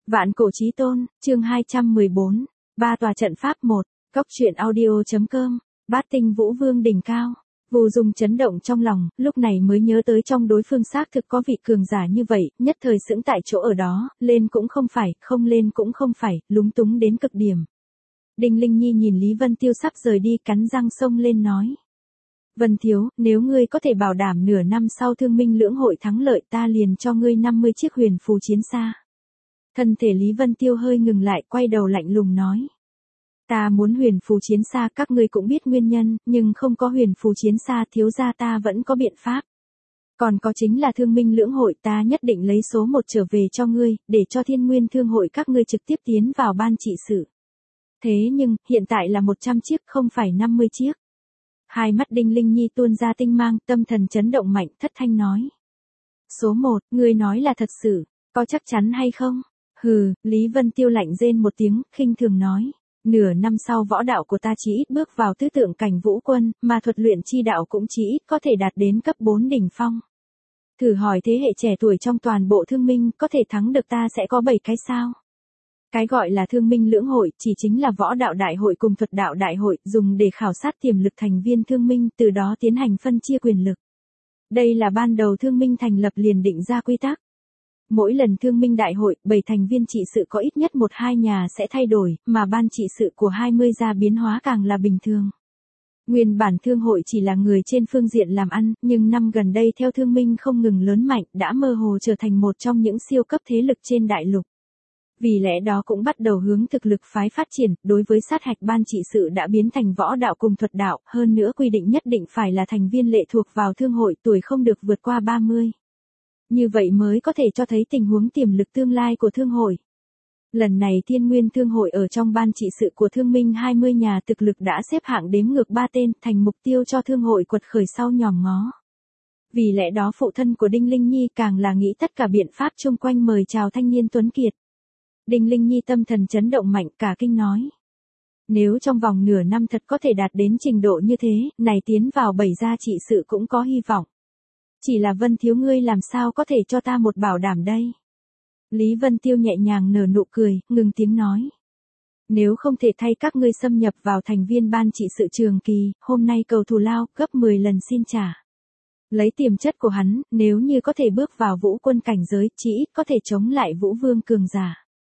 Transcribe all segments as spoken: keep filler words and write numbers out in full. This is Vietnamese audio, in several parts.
Vạn cổ chí tôn, chương hai trăm mười bốn, ba tòa trận pháp một, Cốc truyện audio.com, bát tinh vũ vương đỉnh cao. Vu Dung chấn động trong lòng, lúc này mới nhớ tới trong đối phương xác thực có vị cường giả như vậy, nhất thời sững tại chỗ ở đó, lên cũng không phải, không lên cũng không phải, lúng túng đến cực điểm. Đinh Linh Nhi nhìn Lý Vân Tiêu sắp rời đi, cắn răng xông lên nói. Vân Thiếu, nếu ngươi có thể bảo đảm nửa năm sau Thương Minh lưỡng hội thắng lợi, ta liền cho ngươi năm mươi chiếc huyền phù chiến xa. Thân thể Lý Vân Tiêu hơi ngừng lại, quay đầu lạnh lùng nói. Ta muốn huyền phù chiến xa, các ngươi cũng biết nguyên nhân, nhưng không có huyền phù chiến xa, thiếu gia ta vẫn có biện pháp. Còn có chính là Thương Minh lưỡng hội, ta nhất định lấy số một trở về cho ngươi, để cho Thiên Nguyên Thương hội các ngươi trực tiếp tiến vào ban trị sự. Thế nhưng, hiện tại là một trăm chiếc, không phải năm mươi chiếc. Hai mắt Đinh Linh Nhi tuôn ra tinh mang, tâm thần chấn động mạnh, thất thanh nói. Số một, ngươi nói là thật sự, có chắc chắn hay không? Hừ, Lý Vân Tiêu lạnh rên một tiếng, khinh thường nói. Nửa năm sau võ đạo của ta chỉ ít bước vào tứ tượng cảnh vũ quân, mà thuật luyện chi đạo cũng chỉ ít có thể đạt đến cấp bốn đỉnh phong. Thử hỏi thế hệ trẻ tuổi trong toàn bộ Thương Minh có thể thắng được ta sẽ có bảy cái sao? Cái gọi là Thương Minh lưỡng hội chỉ chính là võ đạo đại hội cùng thuật đạo đại hội, dùng để khảo sát tiềm lực thành viên Thương Minh, từ đó tiến hành phân chia quyền lực. Đây là ban đầu Thương Minh thành lập liền định ra quy tắc. Mỗi lần Thương Minh đại hội, bảy thành viên trị sự có ít nhất một hai nhà sẽ thay đổi, mà ban trị sự của hai mươi gia biến hóa càng là bình thường. Nguyên bản thương hội chỉ là người trên phương diện làm ăn, nhưng năm gần đây theo Thương Minh không ngừng lớn mạnh, đã mơ hồ trở thành một trong những siêu cấp thế lực trên đại lục. Vì lẽ đó cũng bắt đầu hướng thực lực phái phát triển, đối với sát hạch ban trị sự đã biến thành võ đạo cùng thuật đạo, hơn nữa quy định nhất định phải là thành viên lệ thuộc vào thương hội, tuổi không được vượt qua ba mươi. Như vậy mới có thể cho thấy tình huống tiềm lực tương lai của thương hội. Lần này Thiên Nguyên Thương hội ở trong ban trị sự của Thương Minh hai mươi nhà thực lực đã xếp hạng đếm ngược ba tên, thành mục tiêu cho thương hội quật khởi sau nhòm ngó. Vì lẽ đó phụ thân của Đinh Linh Nhi càng là nghĩ tất cả biện pháp chung quanh mời chào thanh niên tuấn kiệt. Đinh Linh Nhi tâm thần chấn động mạnh, cả kinh nói. Nếu trong vòng nửa năm thật có thể đạt đến trình độ như thế, này tiến vào bảy gia trị sự cũng có hy vọng. Chỉ là Vân Thiếu ngươi làm sao có thể cho ta một bảo đảm đây? Lý Vân Tiêu nhẹ nhàng nở nụ cười, ngừng tiếng nói. Nếu không thể thay các ngươi xâm nhập vào thành viên ban trị sự trường kỳ, hôm nay cầu thù lao, gấp mười lần xin trả. Lấy tiềm chất của hắn, nếu như có thể bước vào vũ quân cảnh giới, chỉ ít có thể chống lại vũ vương cường giả.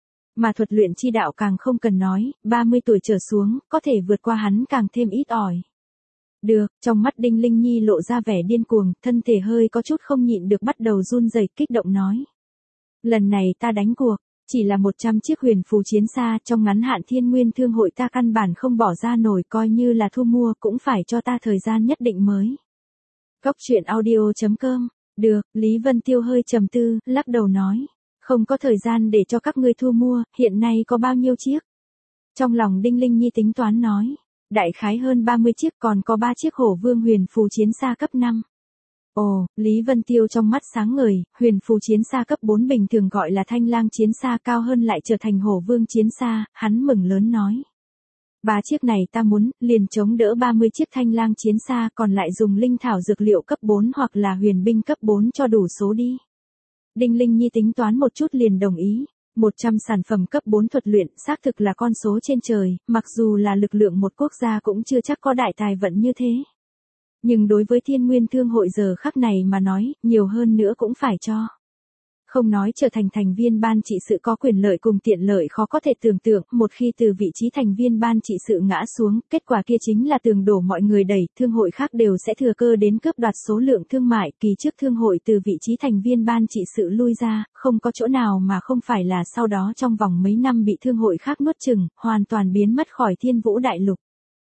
Mà thuật luyện chi đạo càng không cần nói, ba mươi tuổi trở xuống, có thể vượt qua hắn càng thêm ít ỏi. Được, trong mắt Đinh Linh Nhi lộ ra vẻ điên cuồng, thân thể hơi có chút không nhịn được bắt đầu run rẩy, kích động nói. Lần này ta đánh cuộc, chỉ là một trăm chiếc huyền phù chiến xa, trong ngắn hạn Thiên Nguyên Thương hội ta căn bản không bỏ ra nổi, coi như là thu mua cũng phải cho ta thời gian nhất định mới. Cốc truyện audio.com, được, Lý Vân Tiêu hơi trầm tư, lắc đầu nói. Không có thời gian để cho các ngươi thu mua, hiện nay có bao nhiêu chiếc? Trong lòng Đinh Linh Nhi tính toán nói. Đại khái hơn ba mươi chiếc, còn có ba chiếc hổ vương huyền phù chiến xa cấp năm. Ồ, Lý Vân Tiêu trong mắt sáng ngời, huyền phù chiến xa cấp bốn bình thường gọi là thanh lang chiến xa, cao hơn lại trở thành hổ vương chiến xa, hắn mừng lớn nói. Ba chiếc này ta muốn, liền chống đỡ ba mươi chiếc thanh lang chiến xa, còn lại dùng linh thảo dược liệu cấp bốn hoặc là huyền binh cấp bốn cho đủ số đi. Đinh Linh Nhi tính toán một chút liền đồng ý. một trăm sản phẩm cấp bốn thuật luyện, xác thực là con số trên trời, mặc dù là lực lượng một quốc gia cũng chưa chắc có đại tài vận như thế. Nhưng đối với Thiên Nguyên Thương hội giờ khắc này mà nói, nhiều hơn nữa cũng phải cho. Không nói trở thành thành viên ban trị sự có quyền lợi cùng tiện lợi khó có thể tưởng tượng, một khi từ vị trí thành viên ban trị sự ngã xuống, kết quả kia chính là tường đổ mọi người đẩy, thương hội khác đều sẽ thừa cơ đến cướp đoạt số lượng thương mại, kỳ trước thương hội từ vị trí thành viên ban trị sự lui ra, không có chỗ nào mà không phải là sau đó trong vòng mấy năm bị thương hội khác nuốt chửng, hoàn toàn biến mất khỏi Thiên Vũ đại lục.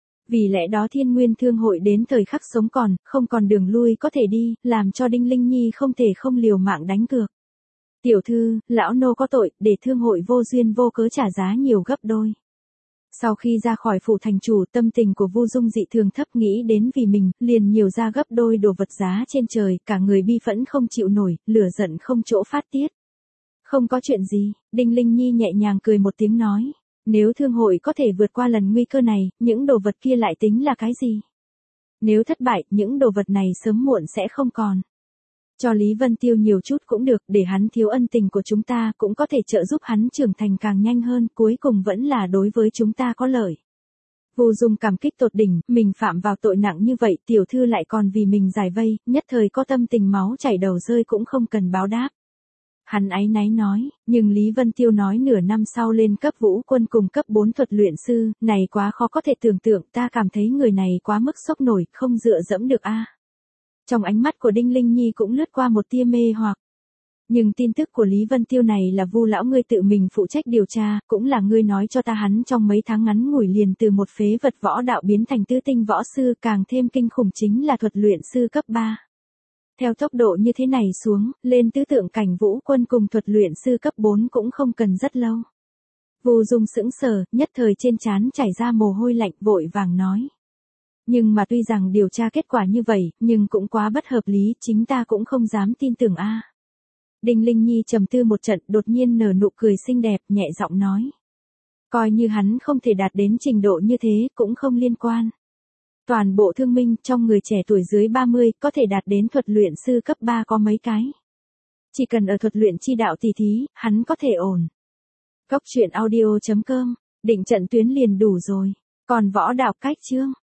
Vì lẽ đó Thiên Nguyên Thương hội đến thời khắc sống còn, không còn đường lui có thể đi, làm cho Đinh Linh Nhi không thể không liều mạng đánh cược. Tiểu thư, lão nô có tội, để thương hội vô duyên vô cớ trả giá nhiều gấp đôi. Sau khi ra khỏi phủ thành chủ, tâm tình của Vu Dung dị thường thấp, nghĩ đến vì mình, liền nhiều ra gấp đôi đồ vật giá trên trời, cả người bi phẫn không chịu nổi, lửa giận không chỗ phát tiết. Không có chuyện gì, Đinh Linh Nhi nhẹ nhàng cười một tiếng nói. Nếu thương hội có thể vượt qua lần nguy cơ này, những đồ vật kia lại tính là cái gì? Nếu thất bại, những đồ vật này sớm muộn sẽ không còn. Cho Lý Vân Tiêu nhiều chút cũng được, để hắn thiếu ân tình của chúng ta cũng có thể trợ giúp hắn trưởng thành càng nhanh hơn, cuối cùng vẫn là đối với chúng ta có lợi. Vu Dung cảm kích tột đỉnh, mình phạm vào tội nặng như vậy, tiểu thư lại còn vì mình giải vây, nhất thời có tâm tình máu chảy đầu rơi cũng không cần báo đáp. Hắn áy náy nói, nhưng Lý Vân Tiêu nói nửa năm sau lên cấp vũ quân cùng cấp bốn thuật luyện sư, này quá khó có thể tưởng tượng, ta cảm thấy người này quá mức sốc nổi, không dựa dẫm được a. Trong ánh mắt của Đinh Linh Nhi cũng lướt qua một tia mê hoặc. Nhưng tin tức của Lý Vân Tiêu này là Vu lão ngươi tự mình phụ trách điều tra, cũng là ngươi nói cho ta hắn trong mấy tháng ngắn ngủi liền từ một phế vật võ đạo biến thành tứ tinh võ sư, càng thêm kinh khủng chính là thuật luyện sư cấp ba. Theo tốc độ như thế này xuống, lên tứ tượng cảnh vũ quân cùng thuật luyện sư cấp bốn cũng không cần rất lâu. Vu Dung sững sờ, nhất thời trên trán chảy ra mồ hôi lạnh, vội vàng nói. Nhưng mà tuy rằng điều tra kết quả như vậy, nhưng cũng quá bất hợp lý, chính ta cũng không dám tin tưởng a. Đinh Linh Nhi trầm tư một trận, đột nhiên nở nụ cười xinh đẹp, nhẹ giọng nói. Coi như hắn không thể đạt đến trình độ như thế, cũng không liên quan. Toàn bộ thương minh trong người trẻ tuổi dưới ba mươi, có thể đạt đến thuật luyện sư cấp ba có mấy cái. Chỉ cần ở thuật luyện chi đạo tỷ thí, hắn có thể ổn. Cốc truyện audio chấm com, định trận tuyến liền đủ rồi. Còn võ đạo cách chương.